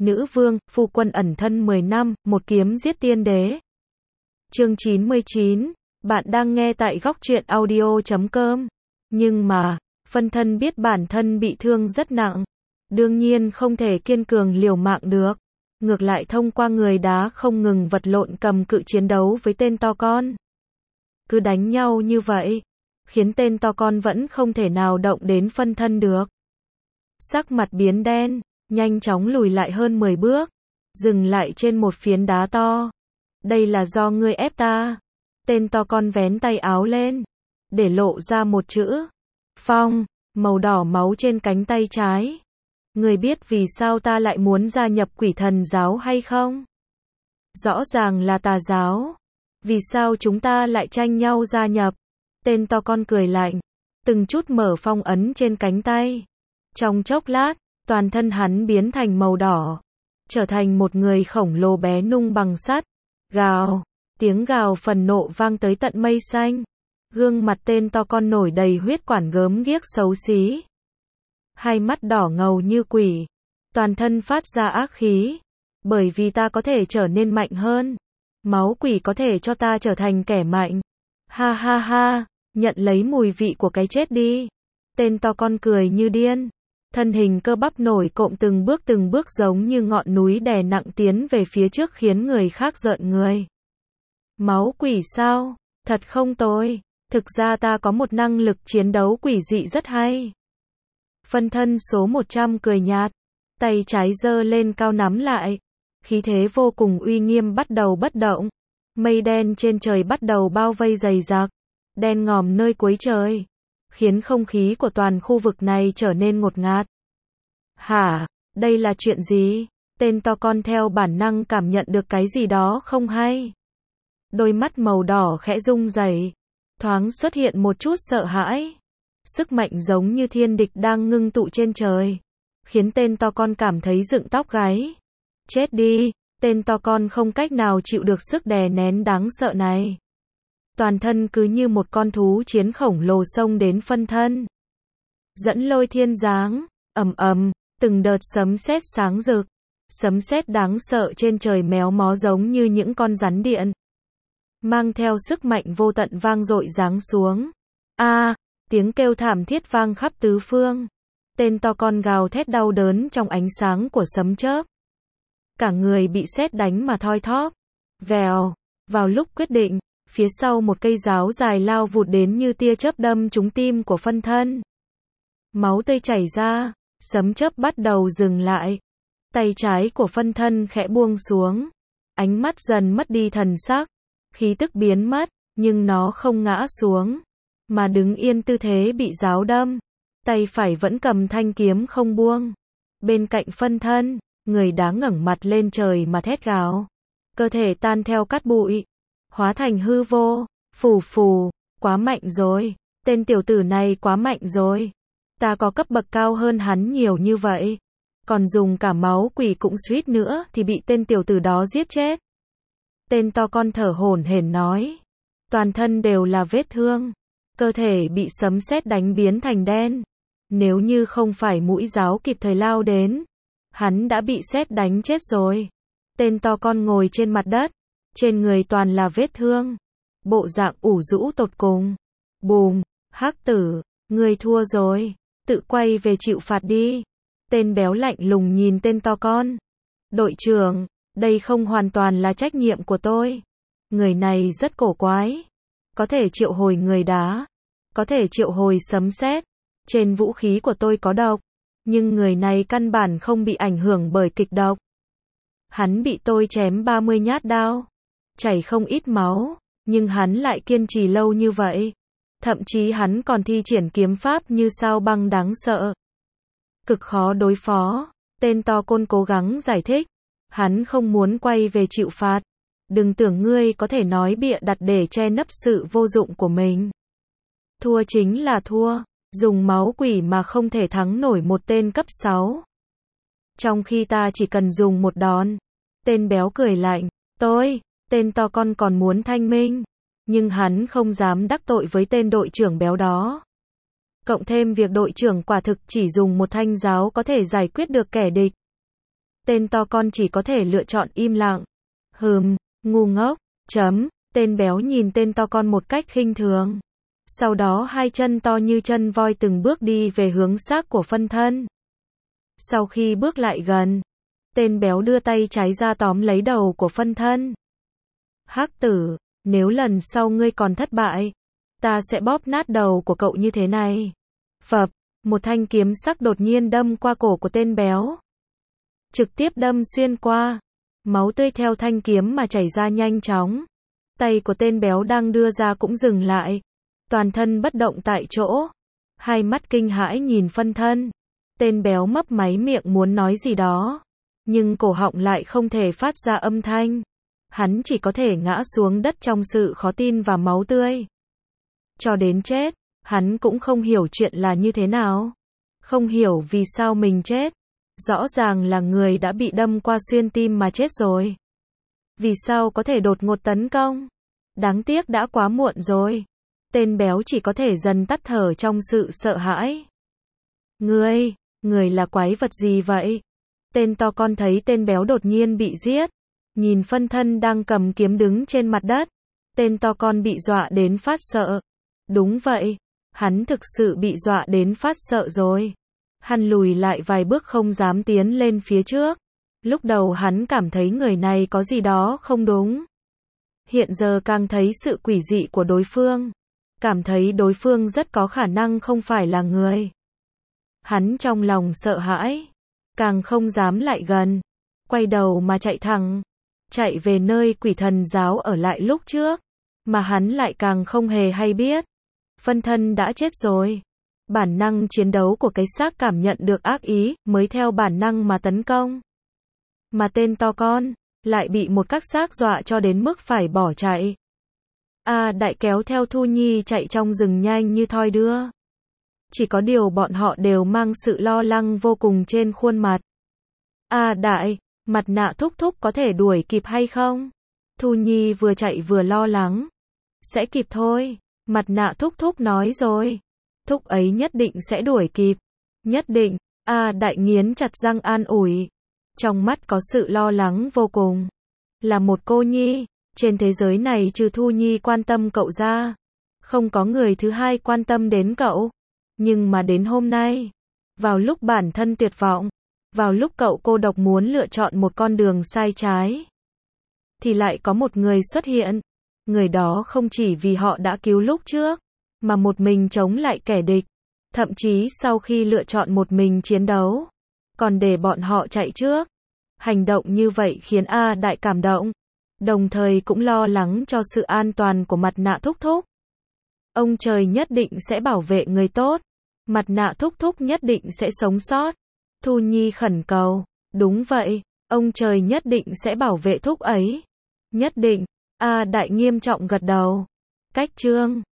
Nữ vương, phu quân ẩn thân 10 năm, một kiếm giết tiên đế. Chương 99, bạn đang nghe tại góc truyện audio.com. Nhưng mà, phân thân biết bản thân bị thương rất nặng. Đương nhiên không thể kiên cường liều mạng được. Ngược lại thông qua người đá không ngừng vật lộn cầm cự chiến đấu với tên to con. Cứ đánh nhau như vậy, khiến tên to con vẫn không thể nào động đến phân thân được. Sắc mặt biến đen, nhanh chóng lùi lại hơn 10 bước, dừng lại trên một phiến đá to. Đây là do ngươi ép ta. Tên to con vén tay áo lên, để lộ ra một chữ Phong, màu đỏ máu trên cánh tay trái. Ngươi biết vì sao ta lại muốn gia nhập quỷ thần giáo hay không? Rõ ràng là tà giáo. Vì sao chúng ta lại tranh nhau gia nhập? Tên to con cười lạnh, từng chút mở phong ấn trên cánh tay. Trong chốc lát, toàn thân hắn biến thành màu đỏ, trở thành một người khổng lồ bé nung bằng sắt. Gào, tiếng gào phần nộ vang tới tận mây xanh. Gương mặt tên to con nổi đầy huyết quản gớm ghiếc xấu xí. Hai mắt đỏ ngầu như quỷ, toàn thân phát ra ác khí. Bởi vì ta có thể trở nên mạnh hơn. Máu quỷ có thể cho ta trở thành kẻ mạnh. Ha ha ha, nhận lấy mùi vị của cái chết đi. Tên to con cười như điên. Thân hình cơ bắp nổi cộm từng bước giống như ngọn núi đè nặng tiến về phía trước khiến người khác rợn người. Máu quỷ sao? Thật không tồi. Thực ra ta có một năng lực chiến đấu quỷ dị rất hay. Phân thân số 100 cười nhạt, tay trái giơ lên cao nắm lại. Khí thế vô cùng uy nghiêm bắt đầu bất động. Mây đen trên trời bắt đầu bao vây dày đặc, đen ngòm nơi cuối trời, khiến không khí của toàn khu vực này trở nên ngột ngạt. Hả, đây là chuyện gì? Tên to con theo bản năng cảm nhận được cái gì đó không hay. Đôi mắt màu đỏ khẽ rung rẩy, thoáng xuất hiện một chút sợ hãi. Sức mạnh giống như thiên địch đang ngưng tụ trên trời, khiến tên to con cảm thấy dựng tóc gáy. Chết đi, tên to con không cách nào chịu được sức đè nén đáng sợ này. Toàn thân cứ như một con thú chiến khổng lồ xông đến phân thân. Dẫn lôi thiên giáng, ầm ầm, từng đợt sấm sét sáng rực. Sấm sét đáng sợ trên trời méo mó giống như những con rắn điện. Mang theo sức mạnh vô tận vang dội giáng xuống. Tiếng kêu thảm thiết vang khắp tứ phương. Tên to con gào thét đau đớn trong ánh sáng của sấm chớp. Cả người bị sét đánh mà thoi thóp. Vèo, vào lúc quyết định, phía sau một cây giáo dài lao vụt đến như tia chớp đâm trúng tim của phân thân. Máu tươi chảy ra, sấm chớp bắt đầu dừng lại. Tay trái của phân thân khẽ buông xuống. Ánh mắt dần mất đi thần sắc. Khí tức biến mất, nhưng nó không ngã xuống, mà đứng yên tư thế bị giáo đâm. Tay phải vẫn cầm thanh kiếm không buông. Bên cạnh phân thân, người đá ngẩng mặt lên trời mà thét gào. Cơ thể tan theo cát bụi, hóa thành hư vô. Phù phù, quá mạnh rồi. Tên tiểu tử này quá mạnh rồi. Ta có cấp bậc cao hơn hắn nhiều như vậy. Còn dùng cả máu quỷ cũng suýt nữa thì bị tên tiểu tử đó giết chết. Tên to con thở hổn hển nói. Toàn thân đều là vết thương. Cơ thể bị sấm sét đánh biến thành đen. Nếu như không phải mũi giáo kịp thời lao đến, hắn đã bị sét đánh chết rồi. Tên to con ngồi trên mặt đất. Trên người toàn là vết thương. Bộ dạng ủ rũ tột cùng. Bùm, hắc tử, ngươi thua rồi. Tự quay về chịu phạt đi. Tên béo lạnh lùng nhìn tên to con. Đội trưởng, đây không hoàn toàn là trách nhiệm của tôi. Người này rất cổ quái. Có thể triệu hồi người đá. Có thể triệu hồi sấm sét. Trên vũ khí của tôi có độc. Nhưng người này căn bản không bị ảnh hưởng bởi kịch độc. Hắn bị tôi chém 30 nhát đao. Chảy không ít máu. Nhưng hắn lại kiên trì lâu như vậy. Thậm chí hắn còn thi triển kiếm pháp như sao băng đáng sợ. Cực khó đối phó. Tên to con cố gắng giải thích. Hắn không muốn quay về chịu phạt. Đừng tưởng ngươi có thể nói bịa đặt để che nấp sự vô dụng của mình. Thua chính là thua. Dùng máu quỷ mà không thể thắng nổi một tên cấp 6. Trong khi ta chỉ cần dùng một đòn. Tên béo cười lạnh. Tên to con còn muốn thanh minh. Nhưng hắn không dám đắc tội với tên đội trưởng béo đó. Cộng thêm việc đội trưởng quả thực chỉ dùng một thanh giáo có thể giải quyết được kẻ địch. Tên to con chỉ có thể lựa chọn im lặng. Ngu ngốc. Tên béo nhìn tên to con một cách khinh thường. Sau đó hai chân to như chân voi từng bước đi về hướng xác của phân thân. Sau khi bước lại gần, tên béo đưa tay trái ra tóm lấy đầu của phân thân. Hắc tử, nếu lần sau ngươi còn thất bại, ta sẽ bóp nát đầu của cậu như thế này. Phập, một thanh kiếm sắc đột nhiên đâm qua cổ của tên béo. Trực tiếp đâm xuyên qua. Máu tươi theo thanh kiếm mà chảy ra nhanh chóng. Tay của tên béo đang đưa ra cũng dừng lại. Toàn thân bất động tại chỗ. Hai mắt kinh hãi nhìn phân thân. Tên béo mấp máy miệng muốn nói gì đó. Nhưng cổ họng lại không thể phát ra âm thanh. Hắn chỉ có thể ngã xuống đất trong sự khó tin và máu tươi. Cho đến chết, hắn cũng không hiểu chuyện là như thế nào. Không hiểu vì sao mình chết. Rõ ràng là người đã bị đâm qua xuyên tim mà chết rồi. Vì sao có thể đột ngột tấn công? Đáng tiếc đã quá muộn rồi. Tên béo chỉ có thể dần tắt thở trong sự sợ hãi. Người là quái vật gì vậy? Tên to con thấy tên béo đột nhiên bị giết. Nhìn phân thân đang cầm kiếm đứng trên mặt đất. Tên to con bị dọa đến phát sợ. Đúng vậy, hắn thực sự bị dọa đến phát sợ rồi. Hắn lùi lại vài bước không dám tiến lên phía trước. Lúc đầu hắn cảm thấy người này có gì đó không đúng. Hiện giờ càng thấy sự quỷ dị của đối phương. Cảm thấy đối phương rất có khả năng không phải là người. Hắn trong lòng sợ hãi. Càng không dám lại gần. Quay đầu mà chạy thẳng. Chạy về nơi quỷ thần giáo ở lại lúc trước. Mà hắn lại càng không hề hay biết. Phân thân đã chết rồi. Bản năng chiến đấu của cái xác cảm nhận được ác ý, mới theo bản năng mà tấn công. Mà tên to con, lại bị một các xác dọa cho đến mức phải bỏ chạy. Đại kéo theo Thu Nhi chạy trong rừng nhanh như thoi đưa. Chỉ có điều bọn họ đều mang sự lo lắng vô cùng trên khuôn mặt. Đại, mặt nạ thúc thúc có thể đuổi kịp hay không? Thu Nhi vừa chạy vừa lo lắng. Sẽ kịp thôi, mặt nạ thúc thúc nói rồi. Thúc ấy nhất định sẽ đuổi kịp. Nhất định. Đại nghiến chặt răng an ủi. Trong mắt có sự lo lắng vô cùng. Là một cô nhi, trên thế giới này trừ Thu Nhi quan tâm cậu ra, không có người thứ hai quan tâm đến cậu. Nhưng mà đến hôm nay, vào lúc bản thân tuyệt vọng, vào lúc cậu cô độc muốn lựa chọn một con đường sai trái, thì lại có một người xuất hiện. Người đó không chỉ vì họ đã cứu lúc trước, mà một mình chống lại kẻ địch. Thậm chí sau khi lựa chọn một mình chiến đấu, còn để bọn họ chạy trước. Hành động như vậy khiến Đại cảm động, đồng thời cũng lo lắng cho sự an toàn của mặt nạ thúc thúc. Ông trời nhất định sẽ bảo vệ người tốt. Mặt nạ thúc thúc nhất định sẽ sống sót. Thu Nhi khẩn cầu. Đúng vậy, ông trời nhất định sẽ bảo vệ thúc ấy. Nhất định. Đại nghiêm trọng gật đầu. Cách chương